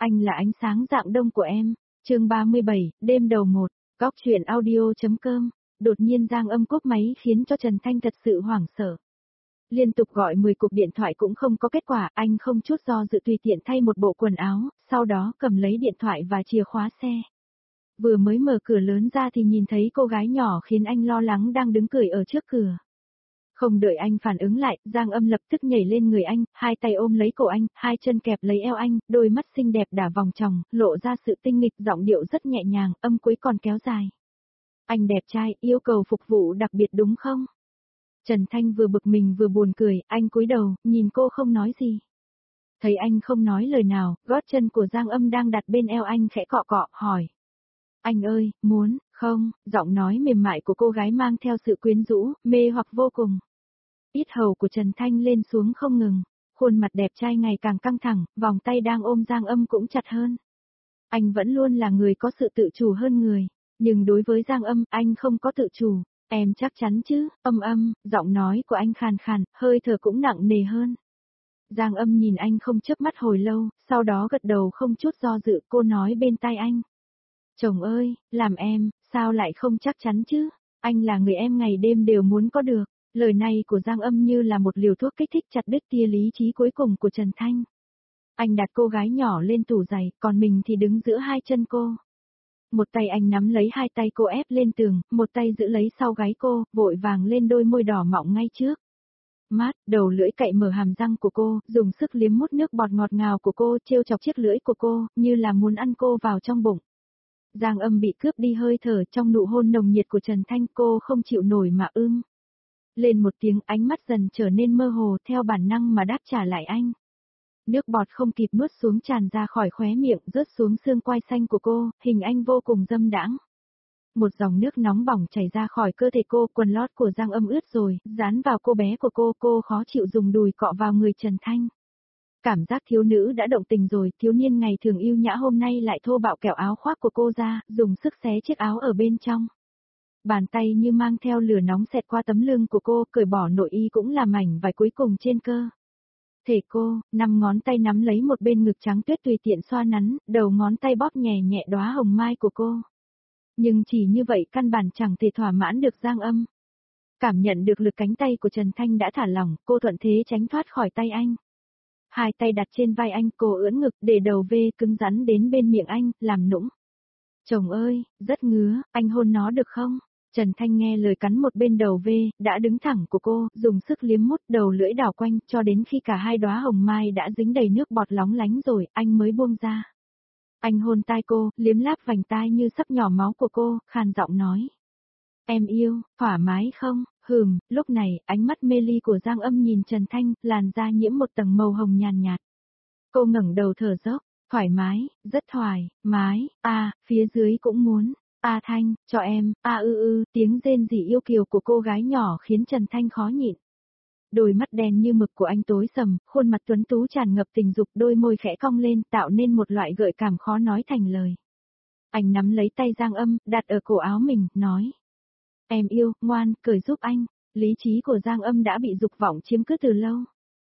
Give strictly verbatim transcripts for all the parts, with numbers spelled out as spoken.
Anh là ánh sáng rạng đông của em. Chương ba mươi bảy, đêm đầu một. Góc truyện audio.com. Đột nhiên Giang Âm cúp máy khiến cho Trần Thanh thật sự hoảng sợ. Liên tục gọi mười cuộc điện thoại cũng không có kết quả, anh không chút do dự tùy tiện thay một bộ quần áo, sau đó cầm lấy điện thoại và chìa khóa xe. Vừa mới mở cửa lớn ra thì nhìn thấy cô gái nhỏ khiến anh lo lắng đang đứng cười ở trước cửa. Không đợi anh phản ứng lại, Giang Âm lập tức nhảy lên người anh, hai tay ôm lấy cổ anh, hai chân kẹp lấy eo anh, đôi mắt xinh đẹp đả vòng tròng, lộ ra sự tinh nghịch, giọng điệu rất nhẹ nhàng, âm cuối còn kéo dài. Anh đẹp trai, yêu cầu phục vụ đặc biệt đúng không? Trần Thanh vừa bực mình vừa buồn cười, anh cúi đầu, nhìn cô không nói gì. Thấy anh không nói lời nào, gót chân của Giang Âm đang đặt bên eo anh khẽ cọ cọ, hỏi. Anh ơi, muốn, không, giọng nói mềm mại của cô gái mang theo sự quyến rũ, mê hoặc vô cùng. Ít hầu của Trần Thanh lên xuống không ngừng, khuôn mặt đẹp trai ngày càng căng thẳng, vòng tay đang ôm Giang Âm cũng chặt hơn. Anh vẫn luôn là người có sự tự chủ hơn người, nhưng đối với Giang Âm, anh không có tự chủ. Em chắc chắn chứ, âm âm, giọng nói của anh khàn khàn, hơi thở cũng nặng nề hơn. Giang Âm nhìn anh không chớp mắt hồi lâu, sau đó gật đầu không chút do dự, cô nói bên tai anh. Chồng ơi, làm em, sao lại không chắc chắn chứ, anh là người em ngày đêm đều muốn có được. Lời này của Giang Âm như là một liều thuốc kích thích chặt đứt tia lý trí cuối cùng của Trần Thanh. Anh đặt cô gái nhỏ lên tủ giày, còn mình thì đứng giữa hai chân cô. Một tay anh nắm lấy hai tay cô ép lên tường, một tay giữ lấy sau gáy cô, vội vàng lên đôi môi đỏ mọng ngay trước. Mát, đầu lưỡi cậy mở hàm răng của cô, dùng sức liếm mút nước bọt ngọt ngào của cô, trêu chọc chiếc lưỡi của cô, như là muốn ăn cô vào trong bụng. Giang Âm bị cướp đi hơi thở trong nụ hôn nồng nhiệt của Trần Thanh, cô không chịu nổi mà ưng. Lên một tiếng, ánh mắt dần trở nên mơ hồ, theo bản năng mà đáp trả lại anh. Nước bọt không kịp nuốt xuống tràn ra khỏi khóe miệng, rớt xuống xương quai xanh của cô, hình anh vô cùng dâm đãng. Một dòng nước nóng bỏng chảy ra khỏi cơ thể cô, quần lót của Giang Âm ướt rồi, dán vào cô bé của cô, cô khó chịu dùng đùi cọ vào người Trần Thanh. Cảm giác thiếu nữ đã động tình rồi, thiếu niên ngày thường yêu nhã hôm nay lại thô bạo kẹo áo khoác của cô ra, dùng sức xé chiếc áo ở bên trong. Bàn tay như mang theo lửa nóng xẹt qua tấm lưng của cô, cởi bỏ nội y cũng là mảnh vải cuối cùng trên cơ thể cô, năm ngón tay nắm lấy một bên ngực trắng tuyết tùy tiện xoa nắn, đầu ngón tay bóp nhẹ nhẹ đóa hồng mai của cô. Nhưng chỉ như vậy căn bản chẳng thể thỏa mãn được Giang Âm. Cảm nhận được lực cánh tay của Trần Thanh đã thả lỏng, cô thuận thế tránh thoát khỏi tay anh. Hai tay đặt trên vai anh, cô ưỡn ngực để đầu vê cứng rắn đến bên miệng anh, làm nũng. Chồng ơi, rất ngứa, anh hôn nó được không? Trần Thanh nghe lời cắn một bên đầu vê, đã đứng thẳng của cô, dùng sức liếm mút đầu lưỡi đảo quanh, cho đến khi cả hai đóa hồng mai đã dính đầy nước bọt lóng lánh rồi, anh mới buông ra. Anh hôn tai cô, liếm láp vành tai như sắp nhỏ máu của cô, khàn giọng nói. Em yêu, thoải mái không? Hừm, lúc này, ánh mắt mê ly của Giang Âm nhìn Trần Thanh, làn da nhiễm một tầng màu hồng nhàn nhạt. Cô ngẩng đầu thở dốc, thoải mái, rất thoải mái, a, phía dưới cũng muốn. A Thanh, cho em, a ư ư, tiếng rên rỉ yêu kiều của cô gái nhỏ khiến Trần Thanh khó nhịn. Đôi mắt đen như mực của anh tối sầm, khuôn mặt tuấn tú tràn ngập tình dục, đôi môi khẽ cong lên, tạo nên một loại gợi cảm khó nói thành lời. Anh nắm lấy tay Giang Âm, đặt ở cổ áo mình, nói. Em yêu, ngoan, cởi giúp anh. Lý trí của Giang Âm đã bị dục vọng chiếm cứ từ lâu.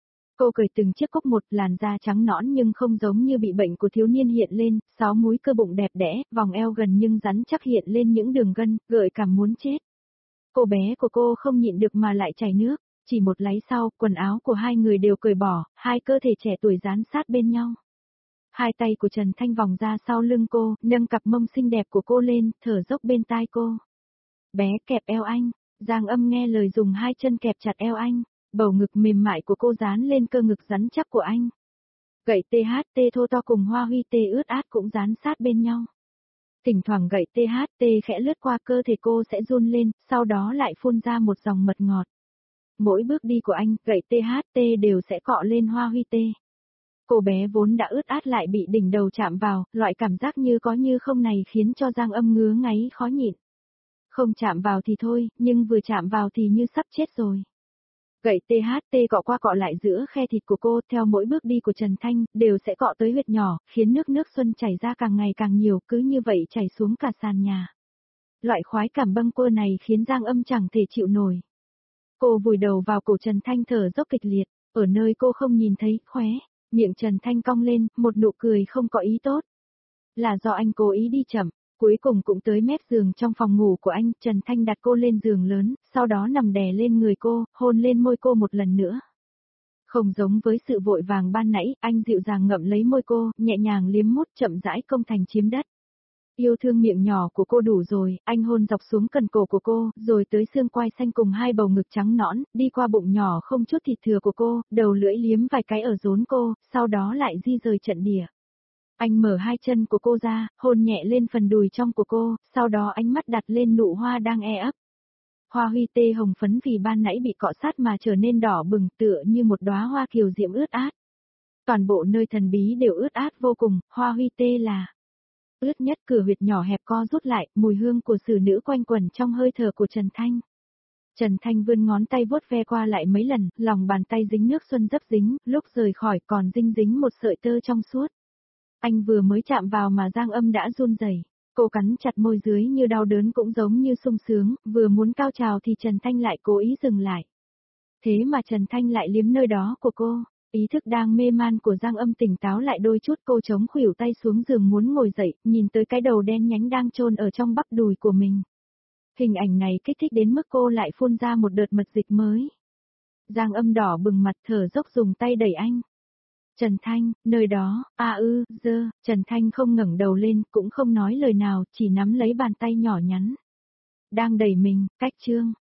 Cô cởi từng chiếc cúc một, làn da trắng nõn nhưng không giống như bị bệnh của thiếu niên hiện lên, sáu múi cơ bụng đẹp đẽ, vòng eo gần nhưng rắn chắc hiện lên những đường gân, gợi cảm muốn chết. Cô bé của cô không nhịn được mà lại chảy nước, chỉ một láy sau, quần áo của hai người đều cởi bỏ, hai cơ thể trẻ tuổi dán sát bên nhau. Hai tay của Trần Thanh vòng ra sau lưng cô, nâng cặp mông xinh đẹp của cô lên, thở dốc bên tai cô. Bé kẹp eo anh, Giang Âm nghe lời dùng hai chân kẹp chặt eo anh. Bầu ngực mềm mại của cô dán lên cơ ngực rắn chắc của anh. Gậy tê hát tê thô to cùng hoa huy tê ướt át cũng dán sát bên nhau. Thỉnh thoảng gậy tê hát tê khẽ lướt qua cơ thể cô sẽ run lên, sau đó lại phun ra một dòng mật ngọt. Mỗi bước đi của anh, gậy tê hát tê đều sẽ cọ lên hoa huy tê. Cô bé vốn đã ướt át lại bị đỉnh đầu chạm vào, loại cảm giác như có như không này khiến cho Giang Âm ngứa ngáy khó nhịn. Không chạm vào thì thôi, nhưng vừa chạm vào thì như sắp chết rồi. Gậy tê hát tê cọ qua cọ lại giữa khe thịt của cô, theo mỗi bước đi của Trần Thanh, đều sẽ cọ tới huyệt nhỏ, khiến nước nước xuân chảy ra càng ngày càng nhiều, cứ như vậy chảy xuống cả sàn nhà. Loại khoái cảm bâng quơ này khiến Giang Âm chẳng thể chịu nổi. Cô vùi đầu vào cổ Trần Thanh thở dốc kịch liệt, ở nơi cô không nhìn thấy, khóe Miệng Trần Thanh cong lên, một nụ cười không có ý tốt. Là do anh cố ý đi chậm, cuối cùng cũng tới mép giường trong phòng ngủ của anh, Trần Thanh đặt cô lên giường lớn, sau đó nằm đè lên người cô, hôn lên môi cô một lần nữa. Không giống với sự vội vàng ban nãy, anh dịu dàng ngậm lấy môi cô, nhẹ nhàng liếm mút chậm rãi công thành chiếm đất. Yêu thương miệng nhỏ của cô đủ rồi, anh hôn dọc xuống cần cổ của cô, rồi tới xương quai xanh cùng hai bầu ngực trắng nõn, đi qua bụng nhỏ không chút thịt thừa của cô, đầu lưỡi liếm vài cái ở rốn cô, sau đó lại di rời trận địa. Anh mở hai chân của cô ra, hôn nhẹ lên phần đùi trong của cô, sau đó ánh mắt đặt lên nụ hoa đang e ấp. Hoa huy tê hồng phấn vì ban nãy bị cọ sát mà trở nên đỏ bừng tựa như một đóa hoa kiều diễm ướt át. Toàn bộ nơi thần bí đều ướt át vô cùng, hoa huy tê là ướt nhất, cửa huyệt nhỏ hẹp co rút lại, mùi hương của xử nữ quanh quẩn trong hơi thở của Trần Thanh. Trần Thanh vươn ngón tay vuốt ve qua lại mấy lần, lòng bàn tay dính nước xuân dấp dính, lúc rời khỏi còn dinh dính một sợi tơ trong suốt. Anh vừa mới chạm vào mà Giang Âm đã run rẩy. Cô cắn chặt môi dưới như đau đớn cũng giống như sung sướng, vừa muốn cao trào thì Trần Thanh lại cố ý dừng lại. Thế mà Trần Thanh lại liếm nơi đó của cô, ý thức đang mê man của Giang Âm tỉnh táo lại đôi chút, cô chống khuỷu tay xuống giường muốn ngồi dậy, nhìn tới cái đầu đen nhánh đang chôn ở trong bắp đùi của mình. Hình ảnh này kích thích đến mức cô lại phun ra một đợt mật dịch mới. Giang Âm đỏ bừng mặt thở dốc dùng tay đẩy anh. Trần Thanh, nơi đó, a ư, dơ, Trần Thanh không ngẩng đầu lên, cũng không nói lời nào, chỉ nắm lấy bàn tay nhỏ nhắn. Đang đẩy mình, cách chương.